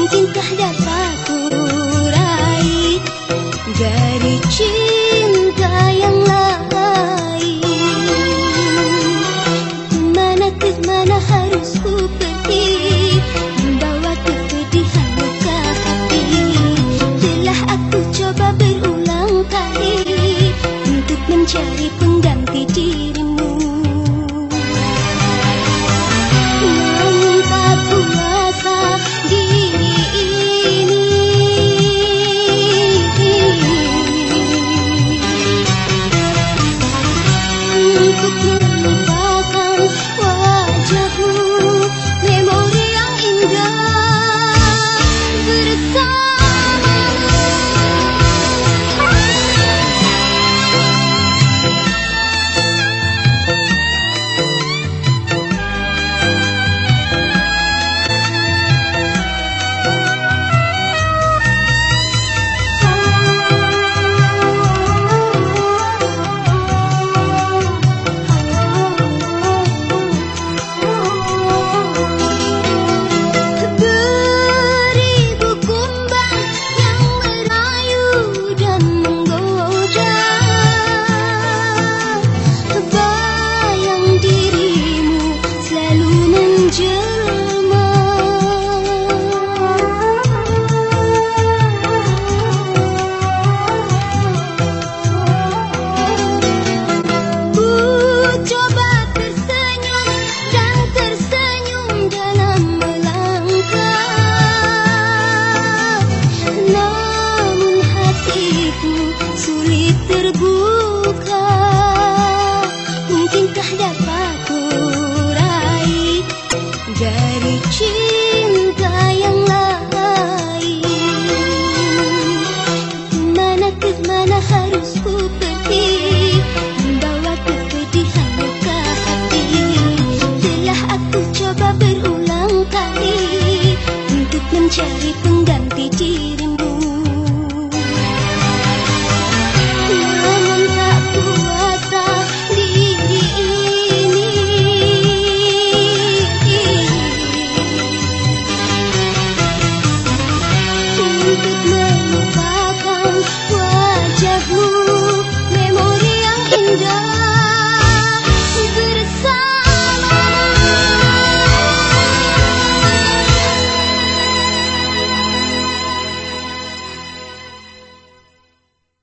Mungkinkah dapat ku raih dari cinta yang lain? Kemana harus ku pergi, membawa kepedihan luka hati. Telah aku coba berulang kali untuk mencari pengganti dirimu, namun tak kuasa diri ini untuk melupakan wajahmu, memori yang indah bersamamu. Sulit terbuka, mungkinkah dapat ku raih dari cinta yang lain? Kemana harus ku pergi, membawa kepedihan luka hati. Telah aku coba berulang kali untuk mencari pengganti dirimu, untuk melupakan